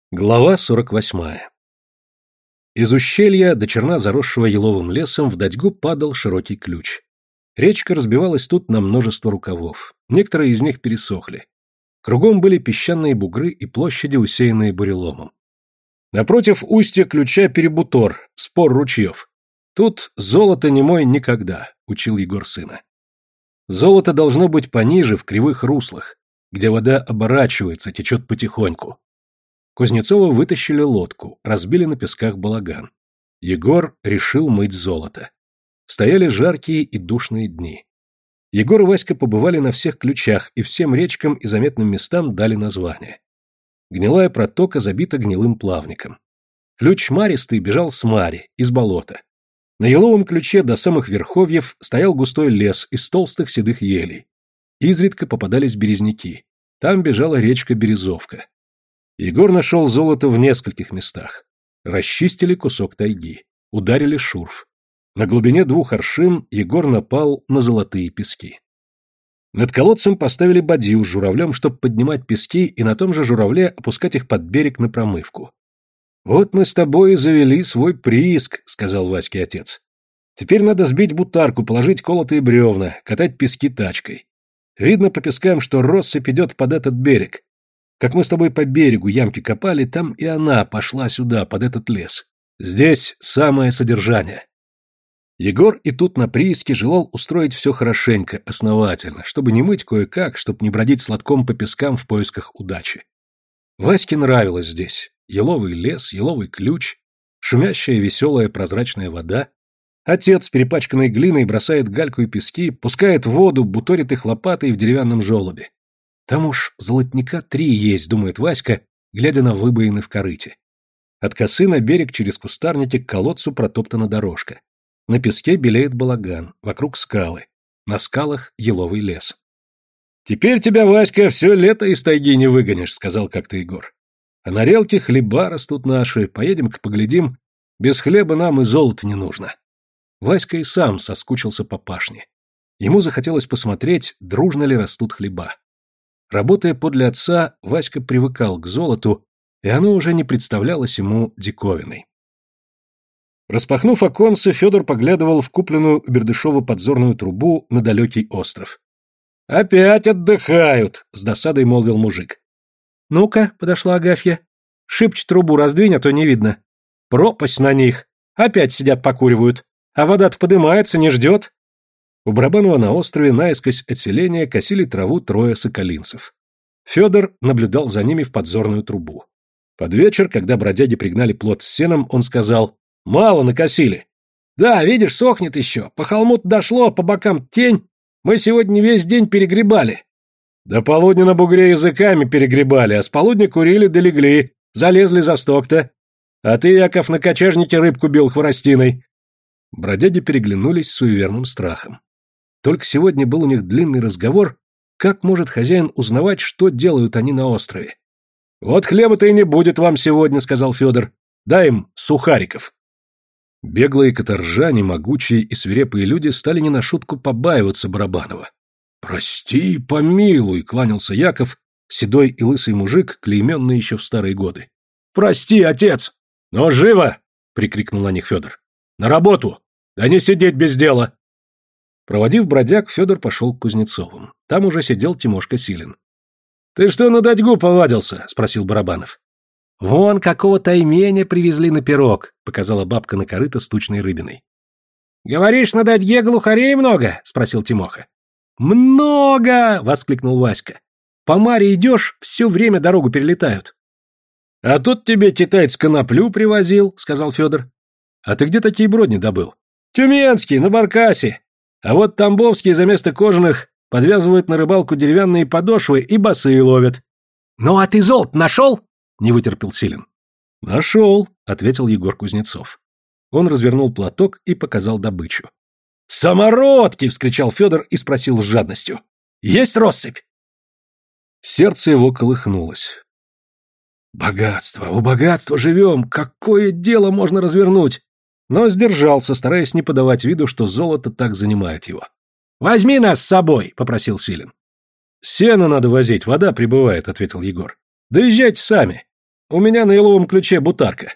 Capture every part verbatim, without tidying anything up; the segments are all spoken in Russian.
Глава сорок восьмая. Из ущелья, до черна заросшего еловым лесом, в Дадьгу падал широкий ключ. Речка разбивалась тут на множество рукавов. Некоторые из них пересохли. Кругом были песчаные бугры и площади, усеянные буреломом. Напротив устья ключа Перебутор, спор ручьев. Тут золото не мой никогда, учил Егор сына. Золото должно быть пониже, в кривых руслах, где вода оборачивается, течет потихоньку. Кузнецова вытащили лодку, разбили на песках балаган. Егор решил мыть золото. Стояли жаркие и душные дни. Егор и Васька побывали на всех ключах и всем речкам и заметным местам дали название. Гнилая протока забита гнилым плавником. Ключ Маристый бежал с Мари, из болота. На еловом ключе до самых верховьев стоял густой лес из толстых седых елей. Изредка попадались березняки. Там бежала речка Березовка. Егор нашел золото в нескольких местах. Расчистили кусок тайги. Ударили шурф. На глубине двух аршин Егор напал на золотые пески. Над колодцем поставили бадью с журавлем, чтобы поднимать пески и на том же журавле опускать их под берег на промывку. «Вот мы с тобой и завели свой прииск», — сказал Ваське отец. «Теперь надо сбить бутарку, положить колотые бревна, катать пески тачкой. Видно по пескам, что россыпь идет под этот берег. Как мы с тобой по берегу ямки копали, там и она пошла сюда, под этот лес. Здесь самое содержание». Егор и тут на прииске желал устроить все хорошенько, основательно, чтобы не мыть кое-как, чтобы не бродить сладком по пескам в поисках удачи. Ваське нравилось здесь. Еловый лес, еловый ключ, шумящая веселая прозрачная вода. Отец, перепачканный глиной, бросает гальку и пески, пускает воду, буторит их лопатой в деревянном желобе. Там уж золотника три есть, думает Васька, глядя на выбоины в корыте. От косы на берег через кустарники к колодцу протоптана дорожка. На песке белеет балаган, вокруг скалы. На скалах еловый лес. «Теперь тебя, Васька, все лето из тайги не выгонишь», — сказал как-то Егор. «А на релке хлеба растут наши, поедем-ка поглядим. Без хлеба нам и золота не нужно». Васька и сам соскучился по пашне. Ему захотелось посмотреть, дружно ли растут хлеба. Работая подле отца, Васька привыкал к золоту, и оно уже не представлялось ему диковиной. Распахнув оконце, Федор поглядывал в купленную у Бердышева подзорную трубу на далекий остров. «Опять отдыхают!» — с досадой молвил мужик. «Ну-ка», — подошла Агафья, — «шибче трубу раздвинь, а то не видно. Пропасть на них. Опять сидят покуривают. А вода-то подымается, не ждет». У Барабанова на острове наискось от селения косили траву трое соколинцев. Федор наблюдал за ними в подзорную трубу. Под вечер, когда бродяги пригнали плот с сеном, он сказал: «Мало накосили». «Да, видишь, сохнет еще. По холму-то дошло, по бокам тень. Мы сегодня весь день перегребали». «До полудня на бугре языками перегребали, а с полудня курили да легли, залезли за сток-то. А ты, Яков, на кочежнике рыбку бил хворостиной». Бродяги переглянулись с суеверным страхом. Только сегодня был у них длинный разговор, как может хозяин узнавать, что делают они на острове. «Вот хлеба-то и не будет вам сегодня», — сказал Федор. «Дай им сухариков». Беглые каторжане, могучие и свирепые люди стали не на шутку побаиваться Барабанова. «Прости, помилуй», — кланялся Яков, седой и лысый мужик, клейменный еще в старые годы. «Прости, отец!» «Но живо!» — прикрикнул на них Федор. «На работу! Да не сидеть без дела!» Проводив бродяг, Федор пошел к Кузнецовым. Там уже сидел Тимошка Силин. «Ты что на Дадьгу повадился?» — спросил Барабанов. «Вон какого-то именя привезли на пирог», — показала бабка на корыто с тучной рыбиной. «Говоришь, на Дадьге глухарей много?» — спросил Тимоха. «Много!» — воскликнул Васька. «По Маре идешь, все время дорогу перелетают». «А тут тебе китаец коноплю привозил», — сказал Федор. «А ты где такие бродни добыл?» «Тюменский, на баркасе. А вот тамбовские за место кожаных подвязывают на рыбалку деревянные подошвы и басы ловят». «Ну а ты золото нашел?» — не вытерпел Силин. «Нашел», — ответил Егор Кузнецов. Он развернул платок и показал добычу. «Самородки!» — вскричал Федор и спросил с жадностью. «Есть россыпь?» Сердце его колыхнулось. «Богатство, у богатства живем, какое дело можно развернуть!» Но сдержался, стараясь не подавать виду, что золото так занимает его. «Возьми нас с собой!» — попросил Силин. «Сено надо возить, вода прибывает», — ответил Егор. «Доезжайте сами. У меня на еловом ключе бутарка».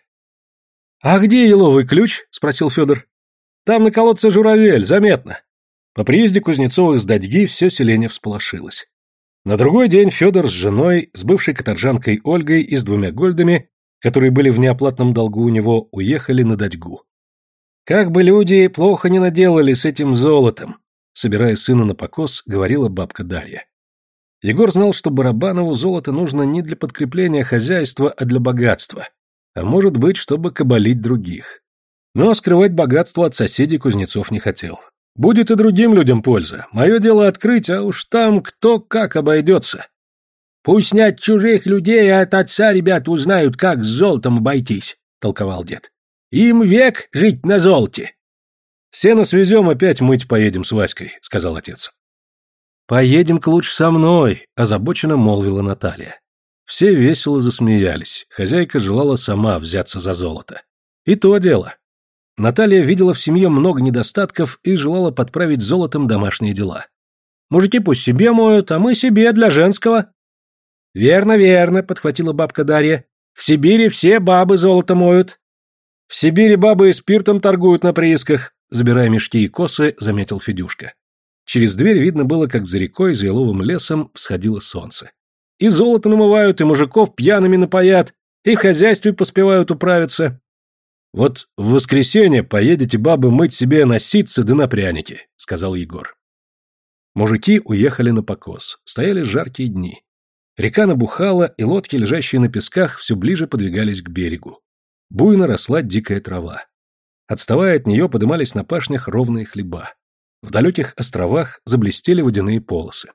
«А где еловый ключ?» — спросил Федор. «Там на колодце журавель, заметно». По приезде Кузнецовых с Дадьги все селение всполошилось. На другой день Федор с женой, с бывшей каторжанкой Ольгой и с двумя гольдами, которые были в неоплатном долгу у него, уехали на Дадьгу. «Как бы люди плохо не наделали с этим золотом», собирая сына на покос, говорила бабка Дарья. Егор знал, что Барабанову золото нужно не для подкрепления хозяйства, а для богатства, а может быть, чтобы кабалить других. Но скрывать богатство от соседей Кузнецов не хотел. Будет и другим людям польза. Мое дело открыть, а уж там кто как обойдется. Пусть не от чужих людей, а от отца ребята узнают, как с золотом обойтись, толковал дед. Им век жить на золоте. Сено свезем, опять мыть поедем с Васькой, сказал отец. Поедем-ка лучше со мной, озабоченно молвила Наталья. Все весело засмеялись. Хозяйка желала сама взяться за золото. И то дело. Наталья видела в семье много недостатков и желала подправить золотом домашние дела. Мужики пусть себе моют, а мы себе для женского. Верно, верно, подхватила бабка Дарья. В Сибири все бабы золото моют. В Сибири бабы и спиртом торгуют на приисках, забирая мешки и косы, заметил Федюшка. Через дверь видно было, как за рекой, за еловым лесом всходило солнце. И золото намывают, и мужиков пьяными напоят, и в хозяйстве поспевают управиться. «Вот в воскресенье поедете, бабы, мыть себе на ситце да на пряники», — сказал Егор. Мужики уехали на покос. Стояли жаркие дни. Река набухала, и лодки, лежащие на песках, все ближе подвигались к берегу. Буйно росла дикая трава. Отставая от нее, подымались на пашнях ровные хлеба. В далеких островах заблестели водяные полосы.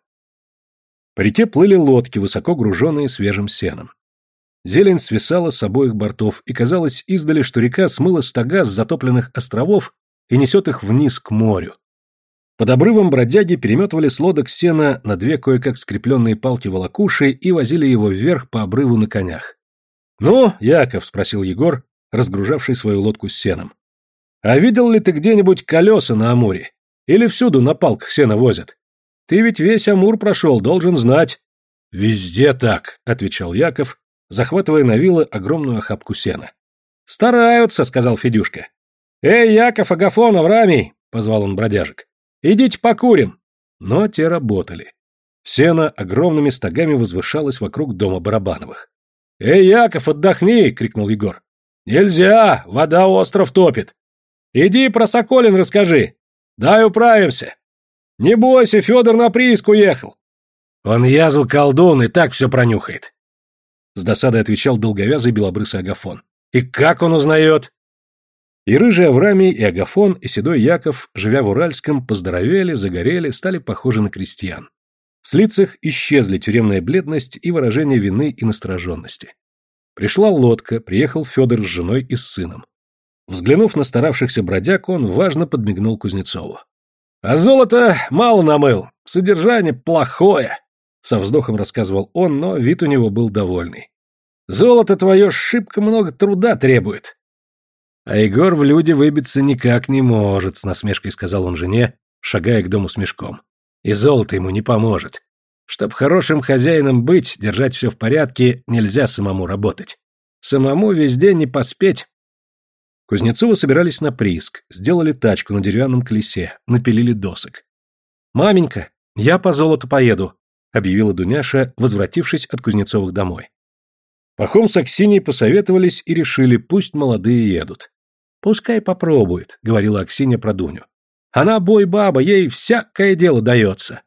По реке плыли лодки, высоко груженные свежим сеном. Зелень свисала с обоих бортов, и казалось издали, что река смыла стога с затопленных островов и несет их вниз к морю. Под обрывом бродяги переметывали с лодок сена на две кое-как скрепленные палки-волокуши и возили его вверх по обрыву на конях. «Ну, Яков», — спросил Егор, разгружавший свою лодку с сеном, — «а видел ли ты где-нибудь колеса на Амуре? Или всюду на палках сено возят? Ты ведь весь Амур прошел, должен знать». «Везде так», — отвечал Яков, захватывая на вилы огромную охапку сена. «Стараются», — сказал Федюшка. «Эй, Яков, Агафон, Аврамий», — позвал он бродяжек, — «идите покурим». Но те работали. Сено огромными стогами возвышалось вокруг дома Барабановых. «Эй, Яков, отдохни!» — крикнул Егор. «Нельзя! Вода остров топит! Иди про Соколин расскажи! Дай управимся! Не бойся, Федор на прииск уехал!» «Он язву колдун и так все пронюхает!» С досадой отвечал долговязый белобрысый Агафон. «И как он узнает?» И рыжий Аврамий, и Агафон, и седой Яков, живя в Уральском, поздоровели, загорели, стали похожи на крестьян. С лиц их исчезли тюремная бледность и выражение вины и настороженности. Пришла лодка, приехал Федор с женой и с сыном. Взглянув на старавшихся бродяг, он важно подмигнул Кузнецову. «А золото мало намыл, содержание плохое», — со вздохом рассказывал он, но вид у него был довольный. «Золото твое шибко много труда требует». «А Егор в люди выбиться никак не может», — с насмешкой сказал он жене, шагая к дому с мешком. «И золото ему не поможет. Чтоб хорошим хозяином быть, держать все в порядке, нельзя самому работать. Самому везде не поспеть». Кузнецовы собирались на прииск, сделали тачку на деревянном колесе, напилили досок. «Маменька, я по золоту поеду», — объявила Дуняша, возвратившись от Кузнецовых домой. Пахом с Аксиньей посоветовались и решили, пусть молодые едут. «Пускай попробует», — говорила Аксинья про Дуню. «Она бой-баба, ей всякое дело дается».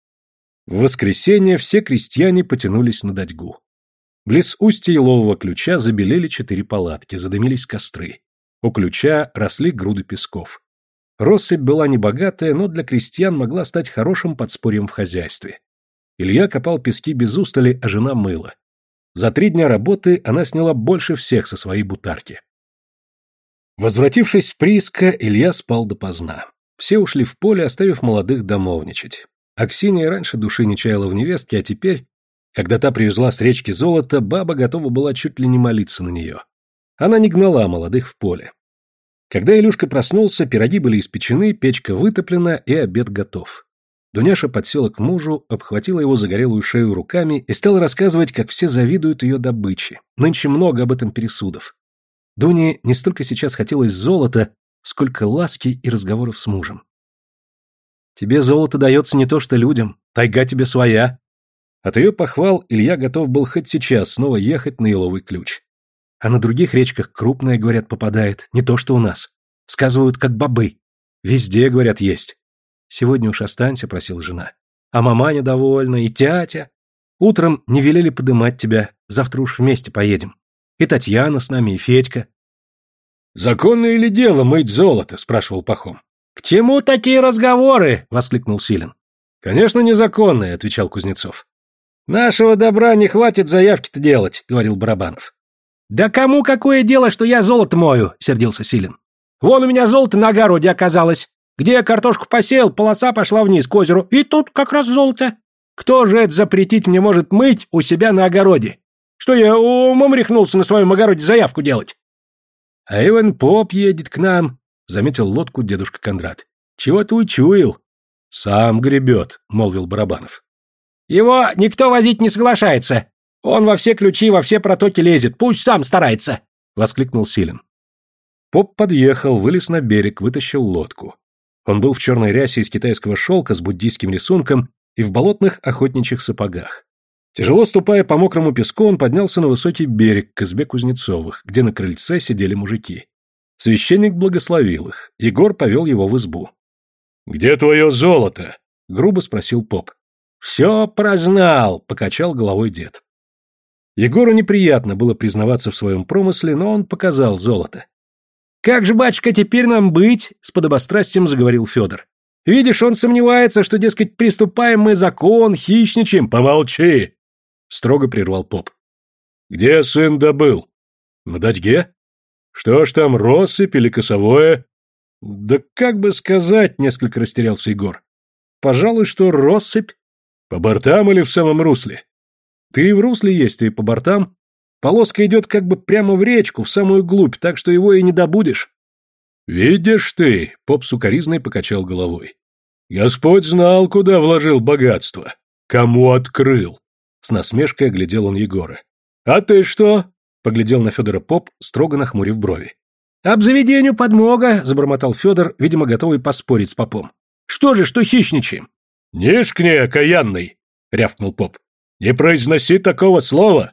В воскресенье все крестьяне потянулись на Дадьгу. Близ устья елового ключа забелели четыре палатки, задымились костры. У ключа росли груды песков. Россыпь была небогатая, но для крестьян могла стать хорошим подспорьем в хозяйстве. Илья копал пески без устали, а жена мыла. За три дня работы она сняла больше всех со своей бутарки. Возвратившись с прииска, Илья спал допоздна. Все ушли в поле, оставив молодых домовничать. Аксинья раньше души не чаяла в невестке, а теперь, когда та привезла с речки золото, баба готова была чуть ли не молиться на нее. Она не гнала молодых в поле. Когда Илюшка проснулся, пироги были испечены, печка вытоплена и обед готов. Дуняша подсела к мужу, обхватила его загорелую шею руками и стала рассказывать, как все завидуют ее добыче. Нынче много об этом пересудов. Дуне не столько сейчас хотелось золота, сколько ласки и разговоров с мужем. «Тебе золото дается не то что людям, тайга тебе своя». От ее похвал Илья готов был хоть сейчас снова ехать на еловый ключ. А на других речках крупное, говорят, попадает, не то что у нас. Сказывают, как бобы. Везде, говорят, есть. Сегодня уж останься, просила жена. А маманя довольна, и тятя. Утром не велели подымать тебя, завтра уж вместе поедем. И Татьяна с нами, и Федька. «Законное ли дело мыть золото?» — спрашивал Пахом. «К чему такие разговоры?» — воскликнул Силин. «Конечно, незаконное», — отвечал Кузнецов. «Нашего добра не хватит заявки-то делать», — говорил Барабанов. «Да кому какое дело, что я золото мою?» — сердился Силин. «Вон у меня золото на огороде оказалось. Где я картошку посеял, полоса пошла вниз к озеру, и тут как раз золото. Кто же это запретить мне может мыть у себя на огороде? Что я умом рехнулся на своем огороде заявку делать?» «А Иван Поп едет к нам», — заметил лодку дедушка Кондрат. «Чего ты учуял?» «Сам гребет», — молвил Барабанов. «Его никто возить не соглашается. Он во все ключи, во все протоки лезет. Пусть сам старается», — воскликнул Силин. Поп подъехал, вылез на берег, вытащил лодку. Он был в черной рясе из китайского шелка с буддийским рисунком и в болотных охотничьих сапогах. Тяжело ступая по мокрому песку, он поднялся на высокий берег к избе Кузнецовых, где на крыльце сидели мужики. Священник благословил их. Егор повел его в избу. «Где твое золото?» — грубо спросил поп. «Все прознал», — покачал головой дед. Егору неприятно было признаваться в своем промысле, но он показал золото. «Как же, батюшка, теперь нам быть?» — с подобострастием заговорил Федор. «Видишь, он сомневается, что, дескать, приступаем мы закон, хищничаем». «Помолчи!» — строго прервал поп. «Где сын добыл? На Дадьге? Что ж там, россыпь или косовое?» «Да как бы сказать», — несколько растерялся Егор. «Пожалуй, что россыпь». «По бортам или в самом русле?» «Ты и в русле есть, и по бортам. Полоска идет как бы прямо в речку, в самую глубь, так что его и не добудешь». «Видишь ты», — поп сукоризной покачал головой. «Господь знал, куда вложил богатство. Кому открыл?» С насмешкой оглядел он Егора. «А ты что?» — поглядел на Федора поп, строго нахмурив брови. «Об заведению подмога», — забормотал Федор, видимо, готовый поспорить с попом. «Что же, что хищничаем?» «Нишь к ней, окаянный!» — рявкнул поп. «Не произноси такого слова!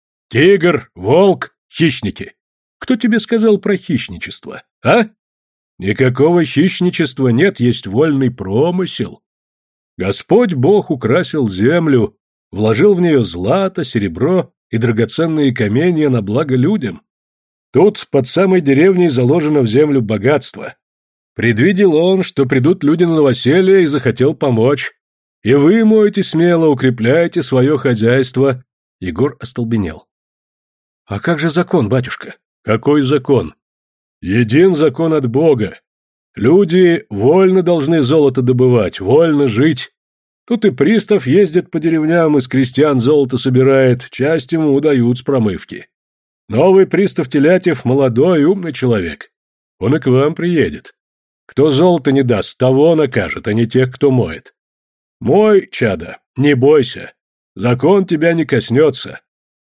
Тигр, волк, хищники! Кто тебе сказал про хищничество, а? Никакого хищничества нет, есть вольный промысел. Господь Бог украсил землю, вложил в нее злато, серебро и драгоценные каменья на благо людям. Тут под самой деревней заложено в землю богатство. Предвидел он, что придут люди на новоселье, и захотел помочь. И вы мойте смело, укрепляйте свое хозяйство». Егор остолбенел. «А как же закон, батюшка?» «Какой закон? Един закон от Бога. Люди вольно должны золото добывать, вольно жить. Тут и пристав ездит по деревням, из крестьян золото собирает, часть ему удают с промывки. Новый пристав Телятев молодой, умный человек. Он и к вам приедет. Кто золото не даст, того накажет, а не тех, кто моет. Мой, чадо, не бойся, закон тебя не коснется.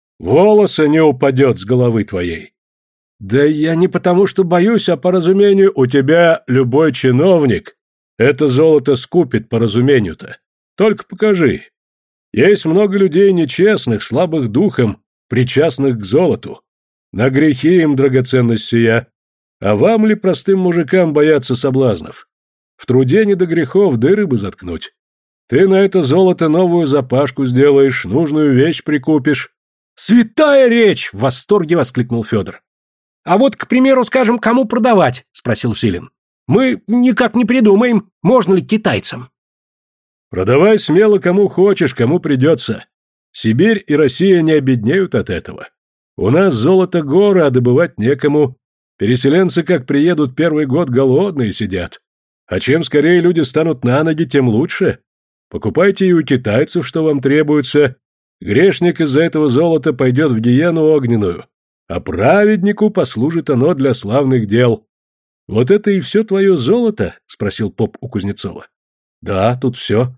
Волоса не упадет с головы твоей». «Да я не потому, что боюсь, а по разумению у тебя любой чиновник это золото скупит по разумению-то. Только покажи. Есть много людей нечестных, слабых духом, причастных к золоту. На грехи им драгоценность сия. А вам ли, простым мужикам, бояться соблазнов? В труде не до грехов дыры бы заткнуть. Ты на это золото новую запашку сделаешь, нужную вещь прикупишь». «Святая речь!» — в восторге воскликнул Федор. «А вот, к примеру, скажем, кому продавать?» — спросил Силин. «Мы никак не придумаем, можно ли китайцам». «Продавай смело кому хочешь, кому придется. Сибирь и Россия не обеднеют от этого. У нас золото горы, а добывать некому. Переселенцы, как приедут, первый год голодные сидят. А чем скорее люди станут на ноги, тем лучше. Покупайте и у китайцев, что вам требуется. Грешник из-за этого золота пойдет в гиену огненную, а праведнику послужит оно для славных дел. Вот это и все твое золото?» — спросил поп у Кузнецова. «Да, тут все.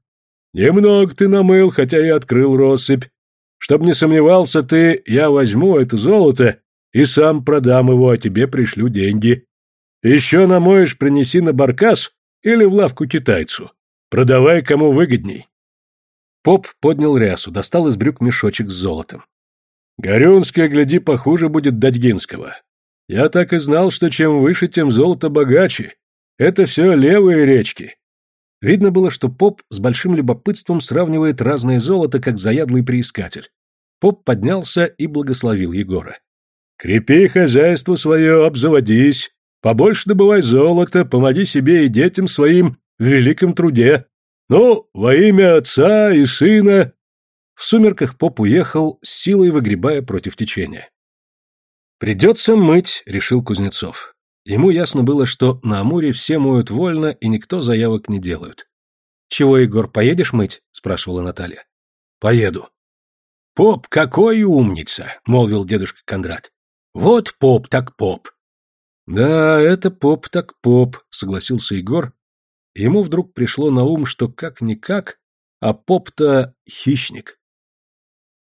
Немного ты намыл, хотя и открыл россыпь. Чтоб не сомневался ты, я возьму это золото и сам продам его, а тебе пришлю деньги. Еще намоешь, принеси на баркас или в лавку китайцу. Продавай, кому выгодней. Поп поднял рясу, достал из брюк мешочек с золотом. Горюнское, гляди, похуже будет Дадьгинского. Я так и знал, что чем выше, тем золото богаче. Это все левые речки. Видно было, что поп с большим любопытством сравнивает разное золото, как заядлый приискатель. Поп поднялся и благословил Егора. Крепи хозяйство свое, обзаводись, побольше добывай золото, помоги себе и детям своим в великом труде. Ну, во имя отца и сына. В сумерках поп уехал, с силой выгребая против течения. «Придется мыть», — решил Кузнецов. Ему ясно было, что на Амуре все моют вольно, и никто заявок не делают. «Чего, Егор, поедешь мыть?» — спрашивала Наталья. «Поеду». «Поп какой умница!» — молвил дедушка Кондрат. «Вот поп так поп». «Да, это поп так поп», — согласился Егор. Ему вдруг пришло на ум, что как-никак, а поп-то хищник.